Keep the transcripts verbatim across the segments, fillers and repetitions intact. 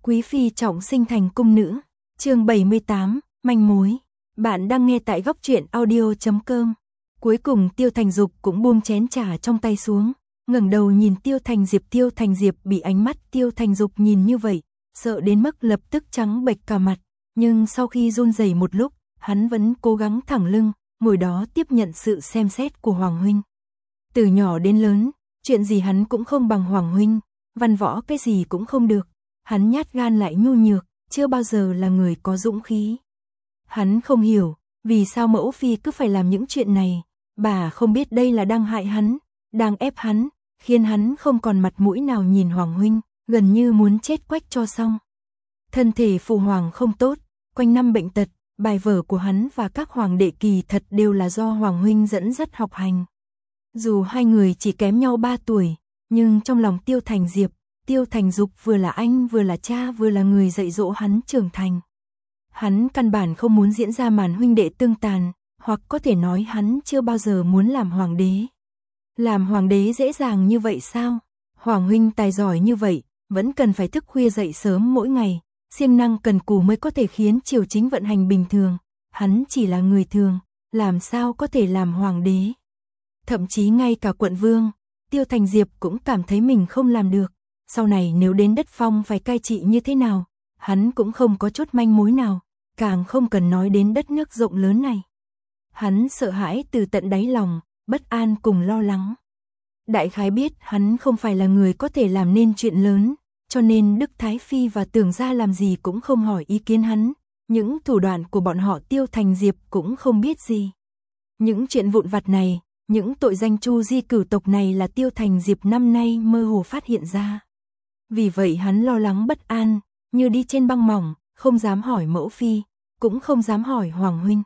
Quý phi trọng sinh thành cung nữ. Chương bảy mươi tám, manh mối. Bạn đang nghe tại góc truyện audio chấm com. Cuối cùng Tiêu Thành Dục cũng buông chén trà trong tay xuống, ngẩng đầu nhìn Tiêu Thành Diệp. Tiêu Thành Diệp bị ánh mắt Tiêu Thành Dục nhìn như vậy, sợ đến mức lập tức trắng bệch cả mặt, nhưng sau khi run rẩy một lúc, hắn vẫn cố gắng thẳng lưng, ngồi đó tiếp nhận sự xem xét của Hoàng huynh. Từ nhỏ đến lớn, chuyện gì hắn cũng không bằng Hoàng huynh, văn võ cái gì cũng không được, hắn nhát gan lại nhu nhược, chưa bao giờ là người có dũng khí. Hắn không hiểu, vì sao mẫu phi cứ phải làm những chuyện này, bà không biết đây là đang hại hắn, đang ép hắn, khiến hắn không còn mặt mũi nào nhìn Hoàng huynh, gần như muốn chết quách cho xong. Thân thể phụ hoàng không tốt, quanh năm bệnh tật, bài vở của hắn và các hoàng đệ kỳ thật đều là do Hoàng huynh dẫn dắt học hành. Dù hai người chỉ kém nhau ba tuổi, nhưng trong lòng Tiêu Thành Diệp, Tiêu Thành Dục vừa là anh vừa là cha vừa là người dạy dỗ hắn trưởng thành. Hắn căn bản không muốn diễn ra màn huynh đệ tương tàn, hoặc có thể nói hắn chưa bao giờ muốn làm hoàng đế. Làm hoàng đế dễ dàng như vậy sao? Hoàng huynh tài giỏi như vậy, vẫn cần phải thức khuya dậy sớm mỗi ngày, siêng năng cần cù mới có thể khiến triều chính vận hành bình thường. Hắn chỉ là người thường, làm sao có thể làm hoàng đế? Thậm chí ngay cả quận vương, Tiêu Thành Diệp cũng cảm thấy mình không làm được. Sau này nếu đến đất phong phải cai trị như thế nào, hắn cũng không có chút manh mối nào, càng không cần nói đến đất nước rộng lớn này. Hắn sợ hãi từ tận đáy lòng, bất an cùng lo lắng. Đại khái biết hắn không phải là người có thể làm nên chuyện lớn, cho nên Đức Thái Phi và Tưởng gia làm gì cũng không hỏi ý kiến hắn, những thủ đoạn của bọn họ Tiêu Thành Diệp cũng không biết gì. Những chuyện vụn vặt này, những tội danh Chu Di cửu tộc này là Tiêu Thành Diệp năm nay mơ hồ phát hiện ra. Vì vậy hắn lo lắng bất an, như đi trên băng mỏng, không dám hỏi mẫu phi, cũng không dám hỏi Hoàng huynh.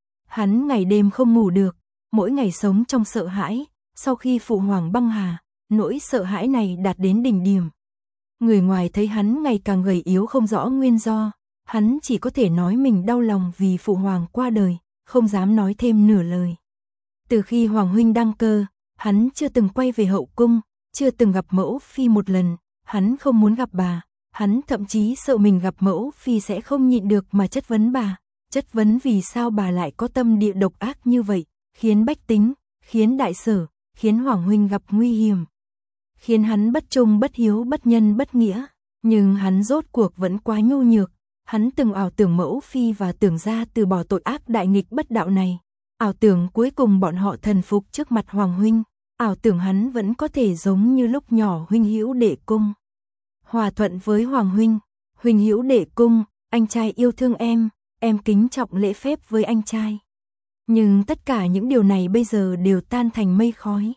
Hắn ngày đêm không ngủ được, mỗi ngày sống trong sợ hãi, sau khi phụ hoàng băng hà, nỗi sợ hãi này đạt đến đỉnh điểm. Người ngoài thấy hắn ngày càng gầy yếu không rõ nguyên do, hắn chỉ có thể nói mình đau lòng vì phụ hoàng qua đời, không dám nói thêm nửa lời. Từ khi Hoàng huynh đăng cơ, hắn chưa từng quay về hậu cung, chưa từng gặp mẫu phi một lần, hắn không muốn gặp bà, hắn thậm chí sợ mình gặp mẫu phi sẽ không nhịn được mà chất vấn bà, chất vấn vì sao bà lại có tâm địa độc ác như vậy, khiến bách tính, khiến đại sở, khiến Hoàng huynh gặp nguy hiểm, khiến hắn bất trung bất hiếu bất nhân bất nghĩa, nhưng hắn rốt cuộc vẫn quá nhu nhược, hắn từng ảo tưởng mẫu phi và Tưởng gia từ bỏ tội ác đại nghịch bất đạo này. Ảo tưởng cuối cùng bọn họ thần phục trước mặt Hoàng huynh, ảo tưởng hắn vẫn có thể giống như lúc nhỏ huynh hữu đệ cung. Hòa thuận với Hoàng huynh, huynh hữu đệ cung, anh trai yêu thương em, em kính trọng lễ phép với anh trai. Nhưng tất cả những điều này bây giờ đều tan thành mây khói.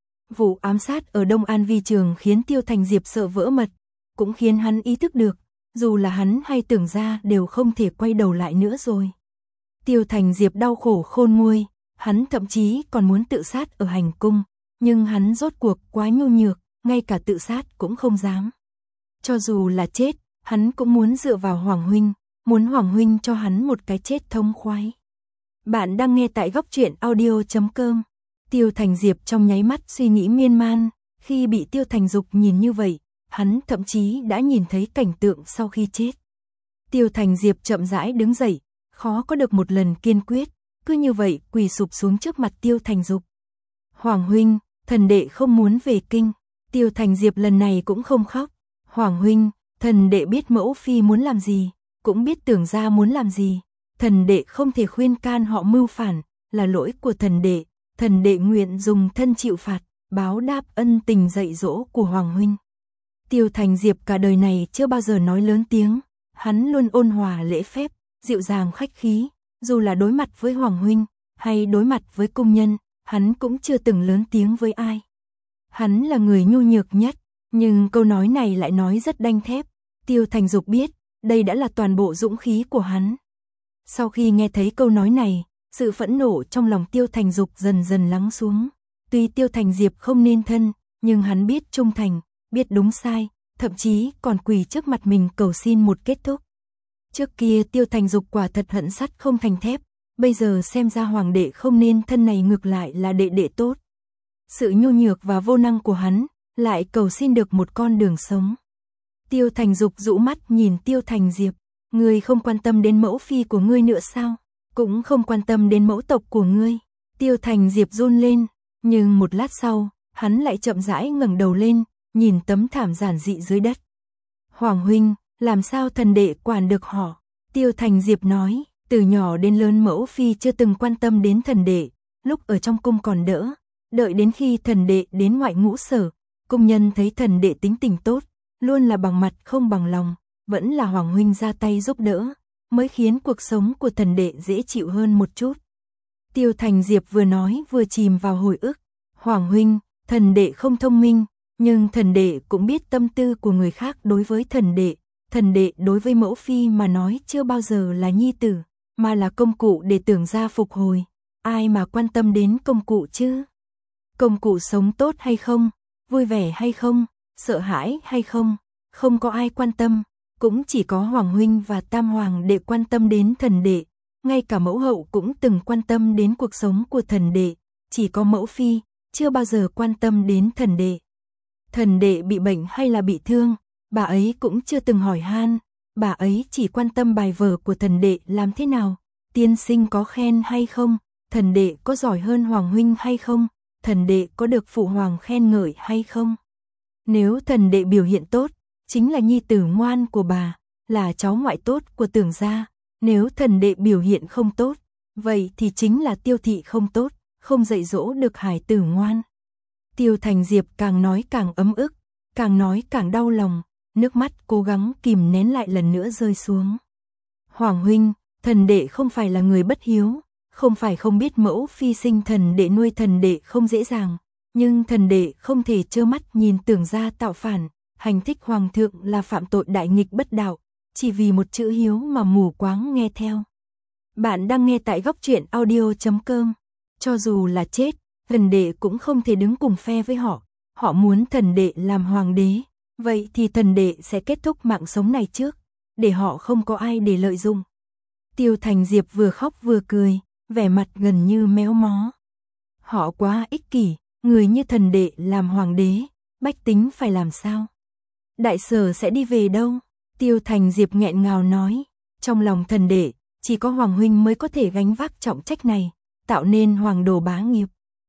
Vụ ám sát ở Đông An Vi Trường khiến Tiêu Thành Diệp sợ vỡ mật, cũng khiến hắn ý thức được, dù là hắn hay Tưởng gia đều không thể quay đầu lại nữa rồi. Tiêu Thành Diệp đau khổ khôn nguôi, hắn thậm chí còn muốn tự sát ở hành cung, nhưng hắn rốt cuộc quá nhu nhược, ngay cả tự sát cũng không dám. Cho dù là chết, hắn cũng muốn dựa vào Hoàng huynh, muốn Hoàng huynh cho hắn một cái chết thông khoái. Bạn đang nghe tại góc truyện audio chấm com. Tiêu Thành Diệp trong nháy mắt suy nghĩ miên man, khi bị Tiêu Thành Dục nhìn như vậy, hắn thậm chí đã nhìn thấy cảnh tượng sau khi chết. Tiêu Thành Diệp chậm rãi đứng dậy, khó có được một lần kiên quyết, cứ như vậy quỳ sụp xuống trước mặt Tiêu Thành Dục. Hoàng huynh, thần đệ không muốn về kinh. Tiêu Thành Diệp lần này cũng không khóc. Hoàng huynh, thần đệ biết mẫu phi muốn làm gì, cũng biết Tưởng gia muốn làm gì. Thần đệ không thể khuyên can họ mưu phản, là lỗi của thần đệ. Thần đệ nguyện dùng thân chịu phạt, báo đáp ân tình dạy dỗ của Hoàng huynh. Tiêu Thành Diệp cả đời này chưa bao giờ nói lớn tiếng, hắn luôn ôn hòa lễ phép, dịu dàng khách khí, dù là đối mặt với Hoàng huynh, hay đối mặt với cung nhân, hắn cũng chưa từng lớn tiếng với ai. Hắn là người nhu nhược nhất, nhưng câu nói này lại nói rất đanh thép. Tiêu Thành Dục biết, đây đã là toàn bộ dũng khí của hắn. Sau khi nghe thấy câu nói này, sự phẫn nộ trong lòng Tiêu Thành Dục dần dần lắng xuống. Tuy Tiêu Thành Diệp không nên thân, nhưng hắn biết trung thành, biết đúng sai, thậm chí còn quỳ trước mặt mình cầu xin một kết thúc. Trước kia Tiêu Thành Dục quả thật hận sắt không thành thép, bây giờ xem ra hoàng đệ không nên thân này ngược lại là đệ đệ tốt. Sự nhu nhược và vô năng của hắn, lại cầu xin được một con đường sống. Tiêu Thành Dục rũ mắt nhìn Tiêu Thành Diệp, ngươi không quan tâm đến mẫu phi của ngươi nữa sao? Cũng không quan tâm đến mẫu tộc của ngươi. Tiêu Thành Diệp run lên, nhưng một lát sau, hắn lại chậm rãi ngẩng đầu lên, nhìn tấm thảm giản dị dưới đất. Hoàng huynh, làm sao thần đệ quản được họ? Tiêu Thành Diệp nói, từ nhỏ đến lớn mẫu phi chưa từng quan tâm đến thần đệ, lúc ở trong cung còn đỡ, đợi đến khi thần đệ đến ngoại ngũ sở, cung nhân thấy thần đệ tính tình tốt, luôn là bằng mặt không bằng lòng, vẫn là Hoàng huynh ra tay giúp đỡ, mới khiến cuộc sống của thần đệ dễ chịu hơn một chút. Tiêu Thành Diệp vừa nói vừa chìm vào hồi ức. Hoàng huynh, thần đệ không thông minh, nhưng thần đệ cũng biết tâm tư của người khác đối với thần đệ. Thần đệ đối với mẫu phi mà nói chưa bao giờ là nhi tử, mà là công cụ để tưởng gia phục hồi. Ai mà quan tâm đến công cụ chứ? Công cụ sống tốt hay không, vui vẻ hay không, sợ hãi hay không, không có ai quan tâm, cũng chỉ có Hoàng huynh và Tam Hoàng đệ quan tâm đến thần đệ. Ngay cả mẫu hậu cũng từng quan tâm đến cuộc sống của thần đệ, chỉ có mẫu phi chưa bao giờ quan tâm đến thần đệ. Thần đệ bị bệnh hay là bị thương, bà ấy cũng chưa từng hỏi han, bà ấy chỉ quan tâm bài vở của thần đệ làm thế nào, tiên sinh có khen hay không, thần đệ có giỏi hơn Hoàng huynh hay không, thần đệ có được phụ hoàng khen ngợi hay không. Nếu thần đệ biểu hiện tốt, chính là nhi tử ngoan của bà, là cháu ngoại tốt của Tưởng gia. Nếu thần đệ biểu hiện không tốt, vậy thì chính là Tiêu thị không tốt, không dạy dỗ được hải tử ngoan. Tiêu Thành Diệp càng nói càng ấm ức, càng nói càng đau lòng, nước mắt cố gắng kìm nén lại lần nữa rơi xuống. Hoàng huynh, thần đệ không phải là người bất hiếu, không phải không biết mẫu phi sinh thần đệ nuôi thần đệ không dễ dàng, nhưng thần đệ không thể trơ mắt nhìn Tưởng gia tạo phản, hành thích hoàng thượng là phạm tội đại nghịch bất đạo. Chỉ vì một chữ hiếu mà mù quáng nghe theo. Bạn đang nghe tại góc truyện audio chấm com. Cho dù là chết, thần đệ cũng không thể đứng cùng phe với họ. Họ muốn thần đệ làm hoàng đế, vậy thì thần đệ sẽ kết thúc mạng sống này trước, để họ không có ai để lợi dụng. Tiêu Thành Diệp vừa khóc vừa cười, vẻ mặt gần như méo mó. Họ quá ích kỷ, người như thần đệ làm hoàng đế, bách tính phải làm sao? Đại sở sẽ đi về đâu? Tiêu Thành Diệp nghẹn ngào nói, trong lòng thần đệ, chỉ có Hoàng huynh mới có thể gánh vác trọng trách này, tạo nên hoàng đồ bá nghiệp.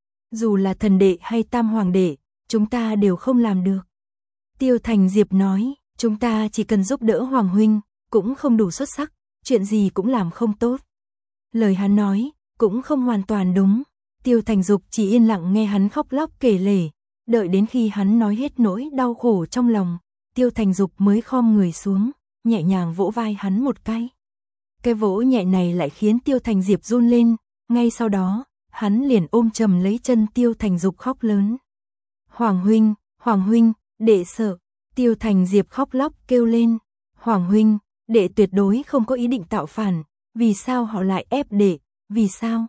Dù là thần đệ hay Tam Hoàng đệ, chúng ta đều không làm được. Tiêu Thành Diệp nói, chúng ta chỉ cần giúp đỡ Hoàng huynh, cũng không đủ xuất sắc, chuyện gì cũng làm không tốt. Lời hắn nói, cũng không hoàn toàn đúng. Tiêu Thành Dục chỉ yên lặng nghe hắn khóc lóc kể lể, đợi đến khi hắn nói hết nỗi đau khổ trong lòng. Tiêu Thành Dục mới khom người xuống, nhẹ nhàng vỗ vai hắn một cái. Cái vỗ nhẹ này lại khiến Tiêu Thành Diệp run lên, ngay sau đó, hắn liền ôm chầm lấy chân Tiêu Thành Dục khóc lớn. Hoàng huynh, Hoàng huynh, đệ sợ. Tiêu Thành Diệp khóc lóc kêu lên. Hoàng huynh, đệ tuyệt đối không có ý định tạo phản, vì sao họ lại ép đệ, vì sao?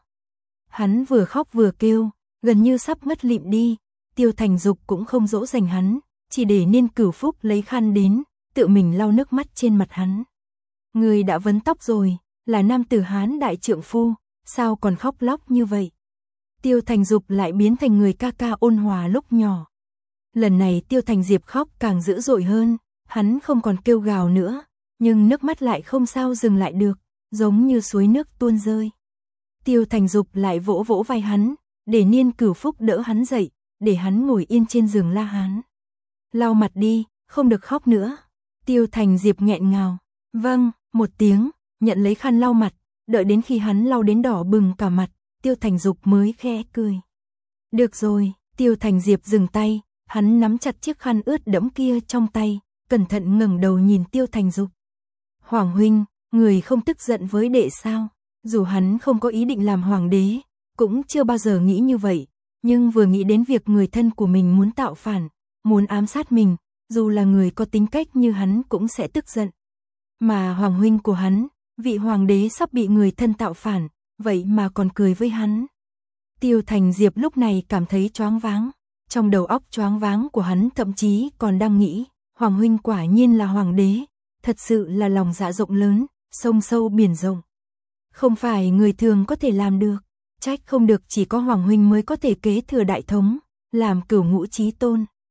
Hắn vừa khóc vừa kêu, gần như sắp ngất lịm đi. Tiêu Thành Dục cũng không dỗ dành hắn, chỉ để Niên Cửu Phúc lấy khăn đến, tự mình lau nước mắt trên mặt hắn. Người đã vấn tóc rồi, là nam tử Hán đại trượng phu, sao còn khóc lóc như vậy? Tiêu Thành Dục lại biến thành người ca ca ôn hòa lúc nhỏ. Lần này Tiêu Thành Diệp khóc càng dữ dội hơn, hắn không còn kêu gào nữa, nhưng nước mắt lại không sao dừng lại được, giống như suối nước tuôn rơi. Tiêu Thành Dục lại vỗ vỗ vai hắn, để Niên Cửu Phúc đỡ hắn dậy, để hắn ngồi yên trên giường La Hán. Lau mặt đi, không được khóc nữa. Tiêu Thành Diệp nghẹn ngào. Vâng, một tiếng, nhận lấy khăn lau mặt, đợi đến khi hắn lau đến đỏ bừng cả mặt, Tiêu Thành Dục mới khẽ cười. Được rồi, Tiêu Thành Diệp dừng tay, hắn nắm chặt chiếc khăn ướt đẫm kia trong tay, cẩn thận ngẩng đầu nhìn Tiêu Thành Dục. Hoàng huynh, người không tức giận với đệ sao? Dù hắn không có ý định làm hoàng đế, cũng chưa bao giờ nghĩ như vậy, nhưng vừa nghĩ đến việc người thân của mình muốn tạo phản, muốn ám sát mình, dù là người có tính cách như hắn cũng sẽ tức giận. Mà hoàng huynh của hắn, vị hoàng đế sắp bị người thân tạo phản, vậy mà còn cười với hắn. Tiêu Thành Diệp lúc này cảm thấy choáng váng, trong đầu óc choáng váng của hắn thậm chí còn đang nghĩ, hoàng huynh quả nhiên là hoàng đế, thật sự là lòng dạ rộng lớn, sông sâu biển rộng. Không phải người thường có thể làm được, trách không được chỉ có hoàng huynh mới có thể kế thừa đại thống, làm cửu ngũ chí tôn.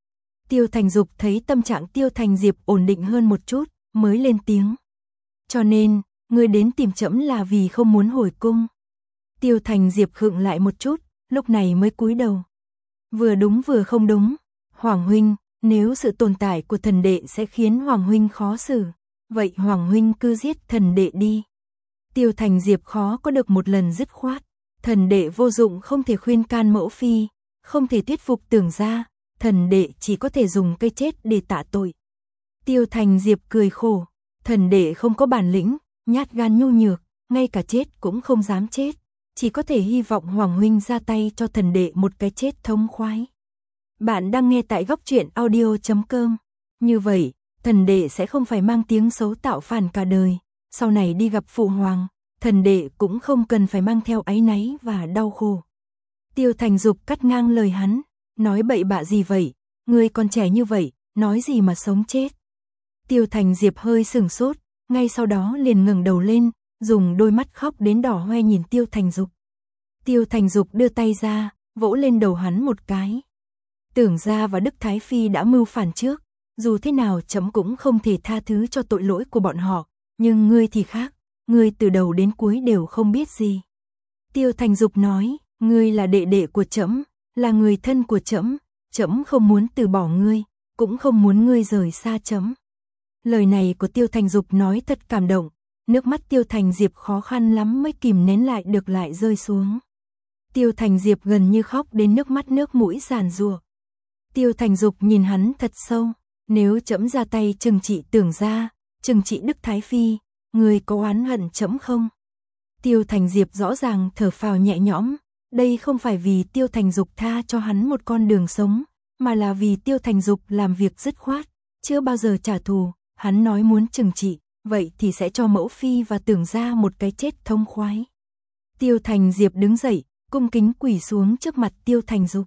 Tiêu Thành Dục thấy tâm trạng Tiêu Thành Diệp ổn định hơn một chút, mới lên tiếng. Cho nên, ngươi đến tìm trẫm là vì không muốn hồi cung. Tiêu Thành Diệp khựng lại một chút, lúc này mới cúi đầu. Vừa đúng vừa không đúng. Hoàng huynh, nếu sự tồn tại của thần đệ sẽ khiến Hoàng huynh khó xử, vậy Hoàng huynh cứ giết thần đệ đi. Tiêu Thành Diệp khó có được một lần dứt khoát. Thần đệ vô dụng, không thể khuyên can mẫu phi, không thể thuyết phục Tưởng gia, thần đệ chỉ có thể dùng cây chết để tạ tội. Tiêu Thành Diệp cười khổ, thần đệ không có bản lĩnh, nhát gan nhu nhược, ngay cả chết cũng không dám chết, chỉ có thể hy vọng Hoàng huynh ra tay cho thần đệ một cái chết thống khoái. Bạn đang nghe tại góc truyện audio chấm com. Như vậy, thần đệ sẽ không phải mang tiếng xấu tạo phản cả đời, sau này đi gặp phụ hoàng, thần đệ cũng không cần phải mang theo áy náy và đau khổ. Tiêu Thành Dục cắt ngang lời hắn, nói bậy bạ gì vậy, ngươi còn trẻ như vậy, nói gì mà sống chết. Tiêu Thành Diệp hơi sửng sốt, ngay sau đó liền ngẩng đầu lên, dùng đôi mắt khóc đến đỏ hoe nhìn Tiêu Thành Dục. Tiêu Thành Dục đưa tay ra, vỗ lên đầu hắn một cái. Tưởng gia và Đức Thái Phi đã mưu phản trước, dù thế nào trẫm cũng không thể tha thứ cho tội lỗi của bọn họ, nhưng ngươi thì khác, ngươi từ đầu đến cuối đều không biết gì. Tiêu Thành Dục nói, ngươi là đệ đệ của trẫm, là người thân của trẫm, trẫm không muốn từ bỏ ngươi, cũng không muốn ngươi rời xa trẫm. Lời này của Tiêu Thành Dục nói thật cảm động, nước mắt Tiêu Thành Diệp khó khăn lắm mới kìm nén lại được lại rơi xuống. Tiêu Thành Diệp gần như khóc đến nước mắt nước mũi giàn giụa. Tiêu Thành Dục nhìn hắn thật sâu, nếu trẫm ra tay trừng trị Tưởng gia, trừng trị Đức Thái Phi, ngươi có oán hận trẫm không? Tiêu Thành Diệp rõ ràng thở phào nhẹ nhõm, đây không phải vì Tiêu Thành Dục tha cho hắn một con đường sống, mà là vì Tiêu Thành Dục làm việc dứt khoát, chưa bao giờ trả thù, hắn nói muốn trừng trị, vậy thì sẽ cho mẫu phi và Tưởng gia một cái chết thông khoái. Tiêu Thành Diệp đứng dậy, cung kính quỳ xuống trước mặt Tiêu Thành Dục.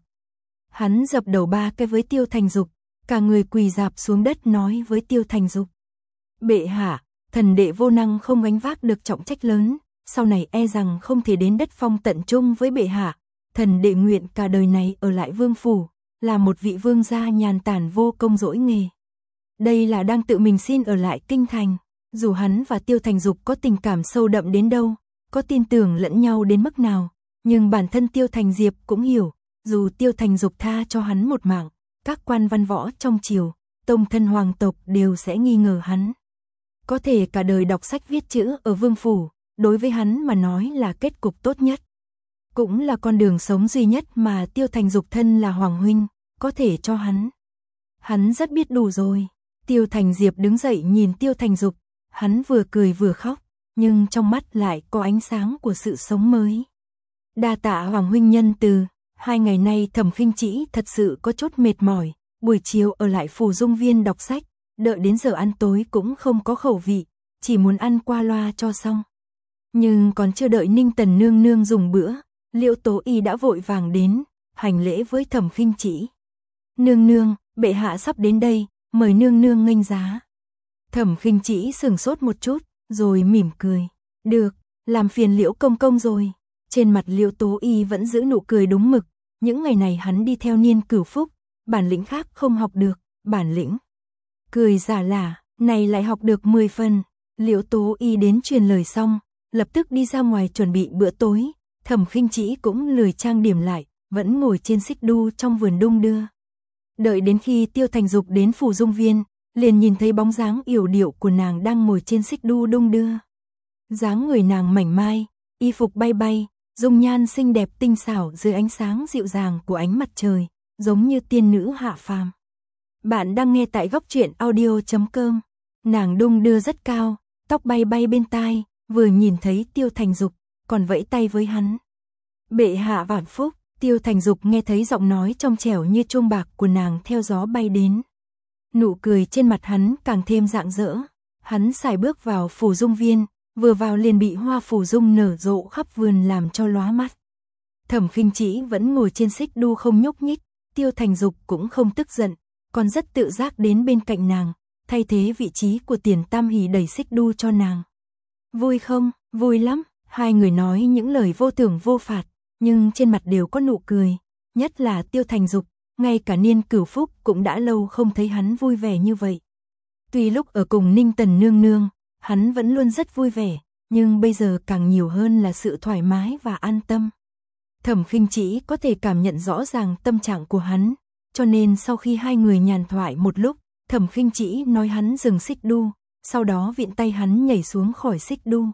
Hắn dập đầu ba cái với Tiêu Thành Dục, cả người quỳ rạp xuống đất nói với Tiêu Thành Dục. Bệ hạ, thần đệ vô năng không gánh vác được trọng trách lớn, sau này e rằng không thể đến đất phong tận chung với bệ hạ, thần đệ nguyện cả đời này ở lại vương phủ, là một vị vương gia nhàn tản vô công dỗi nghề. Đây là đang tự mình xin ở lại kinh thành, dù hắn và Tiêu Thành Dục có tình cảm sâu đậm đến đâu, có tin tưởng lẫn nhau đến mức nào, nhưng bản thân Tiêu Thành Diệp cũng hiểu, dù Tiêu Thành Dục tha cho hắn một mạng, các quan văn võ trong triều, tông thân hoàng tộc đều sẽ nghi ngờ hắn. Có thể cả đời đọc sách viết chữ ở vương phủ, đối với hắn mà nói là kết cục tốt nhất. Cũng là con đường sống duy nhất mà Tiêu Thành Dục thân là hoàng huynh, có thể cho hắn. Hắn rất biết đủ rồi. Tiêu Thành Diệp đứng dậy nhìn Tiêu Thành Dục, hắn vừa cười vừa khóc, nhưng trong mắt lại có ánh sáng của sự sống mới. Đa tạ hoàng huynh nhân từ, hai ngày nay Thẩm Khinh Trĩ thật sự có chút mệt mỏi, buổi chiều ở lại Phù Dung Viên đọc sách, đợi đến giờ ăn tối cũng không có khẩu vị, chỉ muốn ăn qua loa cho xong. Nhưng còn chưa đợi Ninh Tần nương nương dùng bữa, Liễu Tố Y đã vội vàng đến, hành lễ với Thẩm Khinh Trĩ. Nương nương, bệ hạ sắp đến đây, mời nương nương nghênh giá. Thẩm Khinh Trĩ sửng sốt một chút, rồi mỉm cười. Được, làm phiền Liễu công công rồi. Trên mặt Liễu Tố Y vẫn giữ nụ cười đúng mực, những ngày này hắn đi theo Niên Cửu Phúc, bản lĩnh khác không học được, bản lĩnh. Cười giả lả, này lại học được mười phần. Liễu Tố Y đến truyền lời xong, lập tức đi ra ngoài chuẩn bị bữa tối, Thẩm Khinh Trĩ cũng lười trang điểm lại, vẫn ngồi trên xích đu trong vườn đung đưa. Đợi đến khi Tiêu Thành Dục đến Phù Dung Viên, liền nhìn thấy bóng dáng yểu điệu của nàng đang ngồi trên xích đu đung đưa. Dáng người nàng mảnh mai, y phục bay bay, dung nhan xinh đẹp tinh xảo dưới ánh sáng dịu dàng của ánh mặt trời, giống như tiên nữ hạ phàm. Bạn đang nghe tại góc truyện audio chấm com. Nàng đung đưa rất cao, tóc bay bay bên tai, vừa nhìn thấy Tiêu Thành Dục, còn vẫy tay với hắn. Bệ hạ vạn phúc. Tiêu Thành Dục nghe thấy giọng nói trong trẻo như chuông bạc của nàng theo gió bay đến. Nụ cười trên mặt hắn càng thêm rạng rỡ. Hắn sải bước vào Phù Dung Viên, vừa vào liền bị hoa phù dung nở rộ khắp vườn làm cho lóa mắt. Thẩm Khinh Trĩ vẫn ngồi trên xích đu không nhúc nhích, Tiêu Thành Dục cũng không tức giận, còn rất tự giác đến bên cạnh nàng, thay thế vị trí của Tiền Tam Hỷ đẩy xích đu cho nàng. Vui không? Vui lắm. Hai người nói những lời vô thưởng vô phạt, nhưng trên mặt đều có nụ cười, nhất là Tiêu Thành Dục, ngay cả Niên Cửu Phúc cũng đã lâu không thấy hắn vui vẻ như vậy. Tuy lúc ở cùng Ninh Tần nương nương, hắn vẫn luôn rất vui vẻ, nhưng bây giờ càng nhiều hơn là sự thoải mái và an tâm. Thẩm Khinh Trĩ có thể cảm nhận rõ ràng tâm trạng của hắn, cho nên sau khi hai người nhàn thoại một lúc, Thẩm Khinh Trĩ nói hắn dừng xích đu, sau đó viện tay hắn nhảy xuống khỏi xích đu.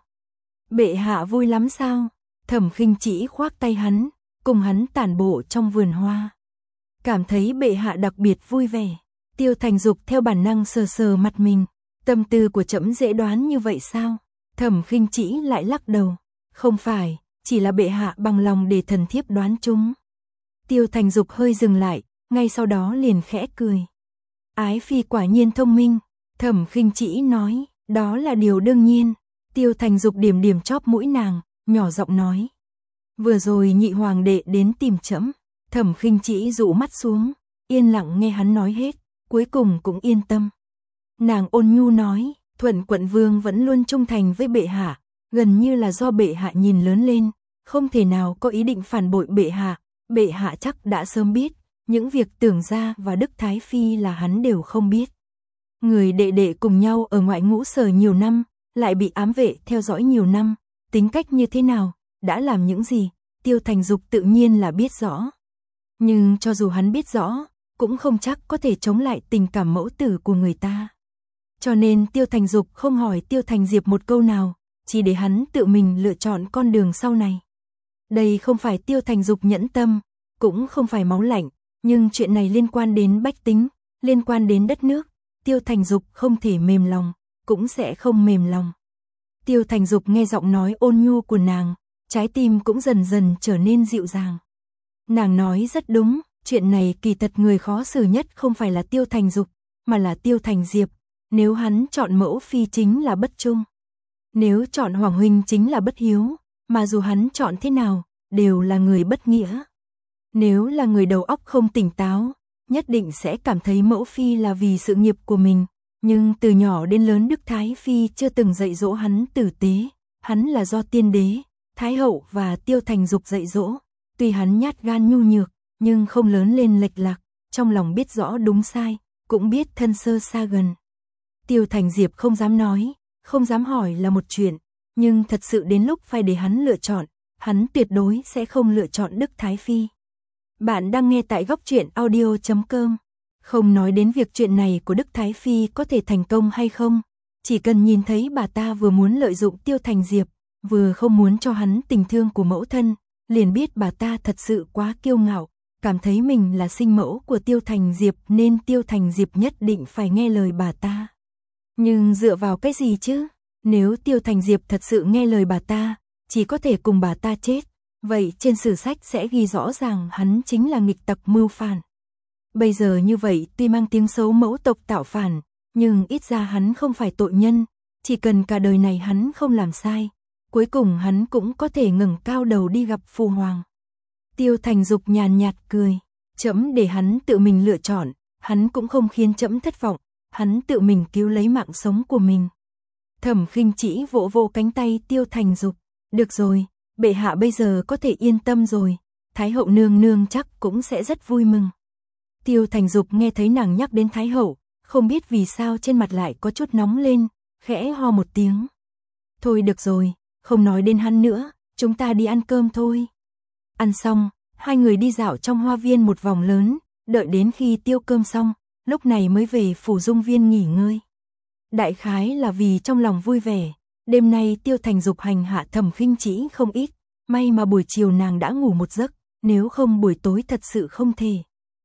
Bệ hạ vui lắm sao? Thẩm Khinh Trĩ khoác tay hắn, cùng hắn tản bộ trong vườn hoa. Cảm thấy bệ hạ đặc biệt vui vẻ. Tiêu Thành Dục theo bản năng sờ sờ mặt mình. Tâm tư của trẫm dễ đoán như vậy sao? Thẩm Khinh Trĩ lại lắc đầu. Không phải, chỉ là bệ hạ bằng lòng để thần thiếp đoán chúng. Tiêu Thành Dục hơi dừng lại, ngay sau đó liền khẽ cười. Ái phi quả nhiên thông minh. Thẩm Khinh Trĩ nói, đó là điều đương nhiên. Tiêu Thành Dục điểm điểm chóp mũi nàng, nhỏ giọng nói. Vừa rồi nhị hoàng đệ đến tìm trẫm. Thẩm Khinh Trĩ dụ mắt xuống, yên lặng nghe hắn nói hết, cuối cùng cũng yên tâm. Nàng ôn nhu nói, Thuận quận vương vẫn luôn trung thành với bệ hạ, gần như là do bệ hạ nhìn lớn lên, không thể nào có ý định phản bội bệ hạ, bệ hạ chắc đã sớm biết, những việc Tưởng gia và Đức Thái Phi là hắn đều không biết. Người đệ đệ cùng nhau ở ngoại ngũ sở nhiều năm, lại bị ám vệ theo dõi nhiều năm, tính cách như thế nào, đã làm những gì, Tiêu Thành Dục tự nhiên là biết rõ. Nhưng cho dù hắn biết rõ, cũng không chắc có thể chống lại tình cảm mẫu tử của người ta. Cho nên Tiêu Thành Dục không hỏi Tiêu Thành Diệp một câu nào, chỉ để hắn tự mình lựa chọn con đường sau này. Đây không phải Tiêu Thành Dục nhẫn tâm, cũng không phải máu lạnh, nhưng chuyện này liên quan đến bách tính, liên quan đến đất nước, Tiêu Thành Dục không thể mềm lòng, cũng sẽ không mềm lòng. Tiêu Thành Dục nghe giọng nói ôn nhu của nàng, trái tim cũng dần dần trở nên dịu dàng. Nàng nói rất đúng, chuyện này kỳ thật người khó xử nhất không phải là Tiêu Thành Dục, mà là Tiêu Thành Diệp. Nếu hắn chọn mẫu phi chính là bất trung. Nếu chọn Hoàng huynh chính là bất hiếu, mà dù hắn chọn thế nào, đều là người bất nghĩa. Nếu là người đầu óc không tỉnh táo, nhất định sẽ cảm thấy mẫu phi là vì sự nghiệp của mình. Nhưng từ nhỏ đến lớn Đức Thái Phi chưa từng dạy dỗ hắn tử tế, hắn là do tiên đế, Thái hậu và Tiêu Thành Dục dạy dỗ. Tuy hắn nhát gan nhu nhược, nhưng không lớn lên lệch lạc, trong lòng biết rõ đúng sai, cũng biết thân sơ xa gần. Tiêu Thành Diệp không dám nói, không dám hỏi là một chuyện, nhưng thật sự đến lúc phải để hắn lựa chọn, hắn tuyệt đối sẽ không lựa chọn Đức Thái Phi. Bạn đang nghe tại góc truyện audio chấm com. Không nói đến việc chuyện này của Đức Thái Phi có thể thành công hay không, chỉ cần nhìn thấy bà ta vừa muốn lợi dụng Tiêu Thành Diệp, vừa không muốn cho hắn tình thương của mẫu thân, liền biết bà ta thật sự quá kiêu ngạo, cảm thấy mình là sinh mẫu của Tiêu Thành Diệp nên Tiêu Thành Diệp nhất định phải nghe lời bà ta. Nhưng dựa vào cái gì chứ? Nếu Tiêu Thành Diệp thật sự nghe lời bà ta, chỉ có thể cùng bà ta chết, vậy trên sử sách sẽ ghi rõ ràng hắn chính là nghịch tặc mưu phản. Bây giờ như vậy tuy mang tiếng xấu mẫu tộc tạo phản, nhưng ít ra hắn không phải tội nhân, chỉ cần cả đời này hắn không làm sai, cuối cùng hắn cũng có thể ngẩng cao đầu đi gặp Phu Hoàng. Tiêu Thành Dục nhàn nhạt cười, trẫm để hắn tự mình lựa chọn, hắn cũng không khiến trẫm thất vọng, hắn tự mình cứu lấy mạng sống của mình. Thẩm Khinh Trĩ vỗ vỗ cánh tay Tiêu Thành Dục, được rồi, bệ hạ bây giờ có thể yên tâm rồi, Thái hậu nương nương chắc cũng sẽ rất vui mừng. Tiêu Thành Dục nghe thấy nàng nhắc đến Thái hậu, không biết vì sao trên mặt lại có chút nóng lên, khẽ ho một tiếng. Thôi được rồi, không nói đến hắn nữa, chúng ta đi ăn cơm thôi. Ăn xong, hai người đi dạo trong hoa viên một vòng lớn, đợi đến khi tiêu cơm xong, lúc này mới về phủ Dung Viên nghỉ ngơi. Đại khái là vì trong lòng vui vẻ, đêm nay Tiêu Thành Dục hành hạ Thẩm Khinh Trĩ không ít, may mà buổi chiều nàng đã ngủ một giấc, nếu không buổi tối thật sự không thể.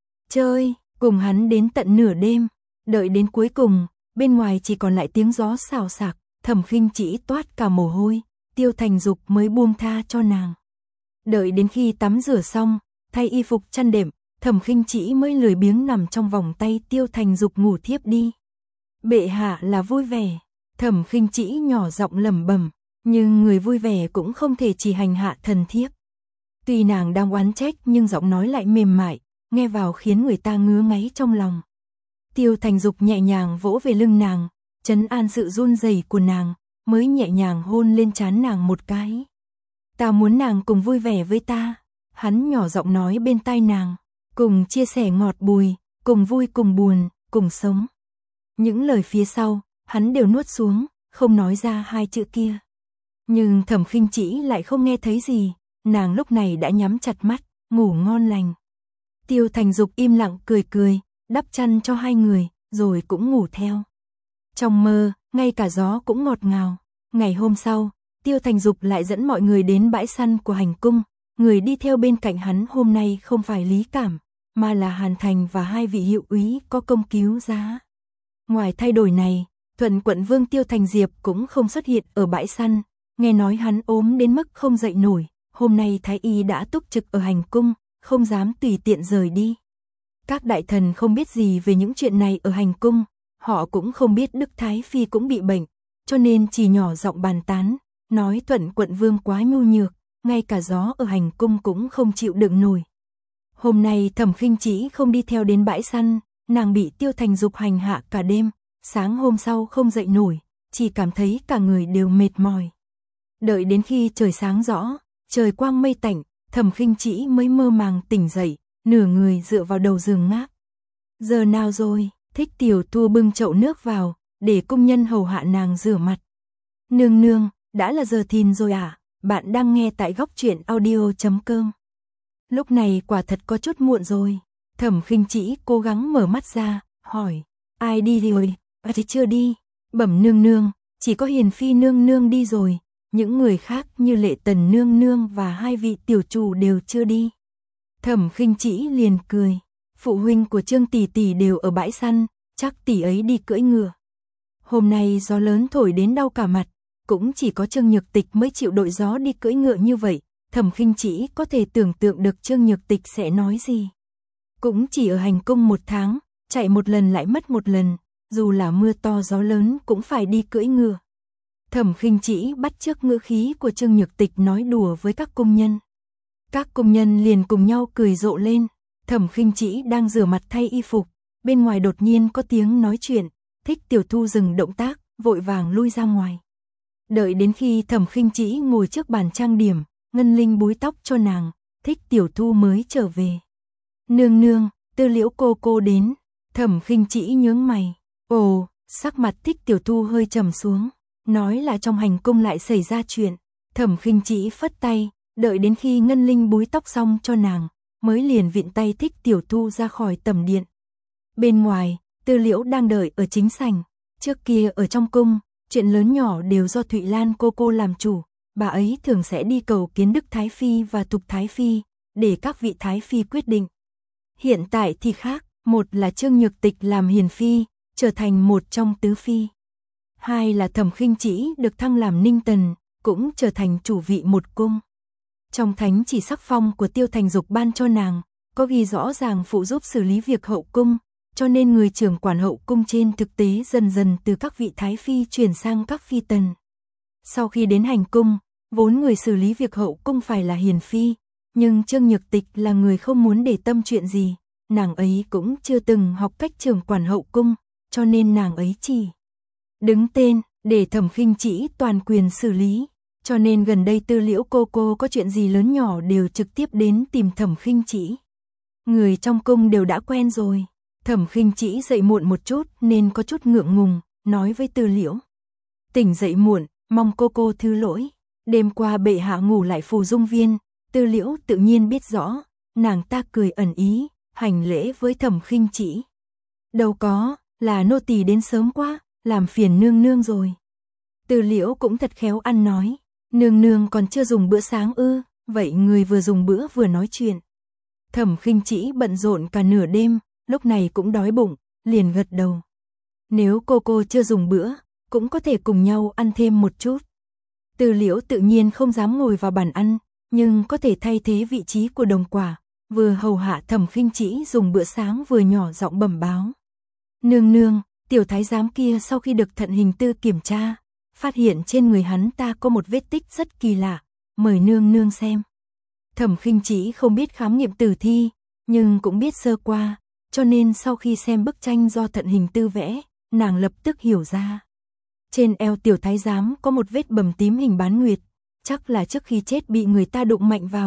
Chơi, cùng hắn đến tận nửa đêm, đợi đến cuối cùng, bên ngoài chỉ còn lại tiếng gió xào xạc, Thẩm Khinh Trĩ toát cả mồ hôi, Tiêu Thành Dục mới buông tha cho nàng. Đợi đến khi tắm rửa xong, thay y phục chăn đệm, Thẩm Khinh Trĩ mới lười biếng nằm trong vòng tay Tiêu Thành Dục ngủ thiếp đi. Bệ hạ là vui vẻ, Thẩm Khinh Trĩ nhỏ giọng lẩm bẩm, nhưng người vui vẻ cũng không thể chỉ hành hạ thần thiếp. Tuy nàng đang oán trách nhưng giọng nói lại mềm mại, nghe vào khiến người ta ngứa ngáy trong lòng. Tiêu Thành Dục nhẹ nhàng vỗ về lưng nàng, trấn an sự run rẩy của nàng, mới nhẹ nhàng hôn lên trán nàng một cái. Ta muốn nàng cùng vui vẻ với ta, hắn nhỏ giọng nói bên tai nàng. cùng chia sẻ ngọt bùi, cùng vui cùng buồn, cùng sống. Những lời phía sau, hắn đều nuốt xuống, không nói ra hai chữ kia. Nhưng Thẩm Khinh Trĩ lại không nghe thấy gì, nàng lúc này đã nhắm chặt mắt, ngủ ngon lành. Tiêu Thành Dục im lặng cười cười, đắp chăn cho hai người, rồi cũng ngủ theo. Trong mơ, ngay cả gió cũng ngọt ngào. Ngày hôm sau, Tiêu Thành Dục lại dẫn mọi người đến bãi săn của hành cung. Người đi theo bên cạnh hắn hôm nay không phải Lý Cảm, mà là Hàn Thành và hai vị hiệu úy có công cứu giá. Ngoài thay đổi này, Thuận quận vương Tiêu Thành Diệp cũng không xuất hiện ở bãi săn. Nghe nói hắn ốm đến mức không dậy nổi, hôm nay Thái Y đã túc trực ở hành cung, không dám tùy tiện rời đi. Các đại thần không biết gì về những chuyện này ở hành cung, họ cũng không biết Đức Thái Phi cũng bị bệnh, cho nên chỉ nhỏ giọng bàn tán, nói Thuận quận vương quá nhu nhược, ngay cả gió ở hành cung cũng không chịu đựng nổi. Hôm nay Thẩm Khinh Trĩ không đi theo đến bãi săn, nàng bị Tiêu Thành Dục hành hạ cả đêm, sáng hôm sau không dậy nổi, chỉ cảm thấy cả người đều mệt mỏi. Đợi đến khi trời sáng rõ, trời quang mây tạnh, Thẩm Khinh Trĩ mới mơ màng tỉnh dậy, nửa người dựa vào đầu giường ngáp. Giờ nào rồi? Thích Tiểu Thu bưng chậu nước vào, để công nhân hầu hạ nàng rửa mặt. Nương nương, đã là giờ thìn rồi à? Bạn đang nghe tại góc truyện audio chấm com. Lúc này quả thật có chút muộn rồi. Thẩm Khinh Trĩ cố gắng mở mắt ra, hỏi, ai đi rồi? À thì chưa đi. Bẩm nương nương, chỉ có Hiền Phi nương nương đi rồi. Những người khác như Lệ Tần nương nương và hai vị tiểu chủ đều chưa đi. Thẩm Khinh Trĩ liền cười, phụ huynh của Trương tỷ tỷ đều ở bãi săn, chắc tỷ ấy đi cưỡi ngựa. Hôm nay gió lớn thổi đến đau cả mặt, cũng chỉ có Trương Nhược Tịch mới chịu đội gió đi cưỡi ngựa như vậy. Thẩm Khinh Trĩ có thể tưởng tượng được Trương Nhược Tịch sẽ nói gì. Cũng chỉ ở hành cung một tháng, chạy một lần lại mất một lần, dù là mưa to gió lớn cũng phải đi cưỡi ngựa. Thẩm Khinh Trĩ bắt chước ngữ khí của Trương Nhược Tịch nói đùa với các công nhân. Các công nhân liền cùng nhau cười rộ lên. Thẩm Khinh Trĩ đang rửa mặt thay y phục, bên ngoài đột nhiên có tiếng nói chuyện, Thích Tiểu Thu dừng động tác, vội vàng lui ra ngoài. Đợi đến khi Thẩm Khinh Trĩ ngồi trước bàn trang điểm, Ngân Linh búi tóc cho nàng, Thích Tiểu Thu mới trở về. Nương nương, Tư Liễu cô cô đến. Thẩm Khinh Trĩ nhướng mày. Ồ, sắc mặt Thích Tiểu Thu hơi trầm xuống, nói là trong hành cung lại xảy ra chuyện. Thẩm Khinh Trĩ phất tay, đợi đến khi Ngân Linh búi tóc xong cho nàng, mới liền vịn tay Thích Tiểu Thu ra khỏi tầm điện. Bên ngoài, Tư Liễu đang đợi ở chính sảnh. Trước kia ở trong cung, chuyện lớn nhỏ đều do Thụy Lan cô cô làm chủ, bà ấy thường sẽ đi cầu kiến Đức Thái Phi và Thục Thái Phi, để các vị Thái Phi quyết định. Hiện tại thì khác, một là Trương Nhược Tịch làm hiền phi, trở thành một trong tứ phi. Hai là Thẩm Khinh Trĩ được thăng làm ninh tần, cũng trở thành chủ vị một cung. Trong thánh chỉ sắc phong của Tiêu Thành Dục ban cho nàng, có ghi rõ ràng phụ giúp xử lý việc hậu cung, cho nên người trưởng quản hậu cung trên thực tế dần dần từ các vị Thái Phi chuyển sang các phi tần. Sau khi đến hành cung, vốn người xử lý việc hậu cung phải là hiền phi, nhưng Trương Nhược Tịch là người không muốn để tâm chuyện gì, nàng ấy cũng chưa từng học cách trưởng quản hậu cung, cho nên nàng ấy chỉ đứng tên để Thẩm Khinh Trĩ toàn quyền xử lý, cho nên gần đây Tư Liễu cô cô có chuyện gì lớn nhỏ đều trực tiếp đến tìm Thẩm Khinh Trĩ. Người trong cung đều đã quen rồi. Thẩm Khinh Trĩ dậy muộn một chút nên có chút ngượng ngùng, nói với Tư Liễu. Tỉnh dậy muộn, mong cô cô thứ lỗi. Đêm qua bệ hạ ngủ lại Phù Dung Viên, Tư Liễu tự nhiên biết rõ, nàng ta cười ẩn ý, hành lễ với Thẩm Khinh Trĩ. Đâu có, là nô tỳ đến sớm quá, làm phiền nương nương rồi. Tư Liễu cũng thật khéo ăn nói, nương nương còn chưa dùng bữa sáng ư, vậy người vừa dùng bữa vừa nói chuyện. Thẩm Khinh Trĩ bận rộn cả nửa đêm, lúc này cũng đói bụng, liền gật đầu. Nếu cô cô chưa dùng bữa, cũng có thể cùng nhau ăn thêm một chút. Tư Liễu tự nhiên không dám ngồi vào bàn ăn, nhưng có thể thay thế vị trí của Đồng Quả, vừa hầu hạ Thẩm Khinh Trĩ dùng bữa sáng vừa nhỏ giọng bẩm báo. Nương nương, tiểu thái giám kia sau khi được thận hình tư kiểm tra, phát hiện trên người hắn ta có một vết tích rất kỳ lạ, mời nương nương xem. Thẩm Khinh Trĩ không biết khám nghiệm tử thi, nhưng cũng biết sơ qua, cho nên sau khi xem bức tranh do thận hình tư vẽ, nàng lập tức hiểu ra. Trên eo tiểu thái giám có một vết bầm tím hình bán nguyệt, chắc là trước khi chết bị người ta đụng mạnh vào,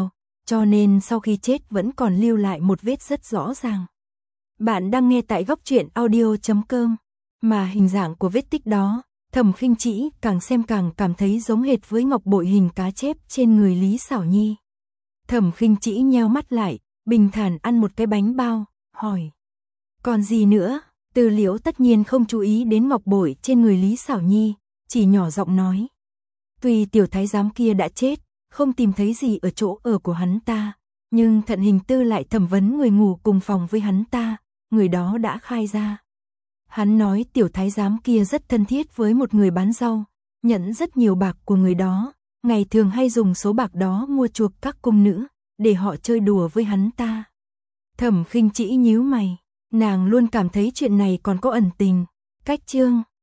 cho nên sau khi chết vẫn còn lưu lại một vết rất rõ ràng. Bạn đang nghe tại góc truyện audio chấm com, mà hình dạng của vết tích đó, Thẩm Khinh Trĩ càng xem càng cảm thấy giống hệt với ngọc bội hình cá chép trên người Lý Xảo Nhi. Thẩm Khinh Trĩ nheo mắt lại, bình thản ăn một cái bánh bao, hỏi: "Còn gì nữa?" Từ Liễu tất nhiên không chú ý đến ngọc bội trên người Lý Xảo Nhi, chỉ nhỏ giọng nói: "Tuy tiểu thái giám kia đã chết, không tìm thấy gì ở chỗ ở của hắn ta, nhưng Thận Hình Tư lại thẩm vấn người ngủ cùng phòng với hắn ta, người đó đã khai ra. Hắn nói tiểu thái giám kia rất thân thiết với một người bán rau, nhận rất nhiều bạc của người đó, ngày thường hay dùng số bạc đó mua chuộc các cung nữ, để họ chơi đùa với hắn ta." Thẩm Khinh Trĩ nhíu mày, nàng luôn cảm thấy chuyện này còn có ẩn tình. Cách chương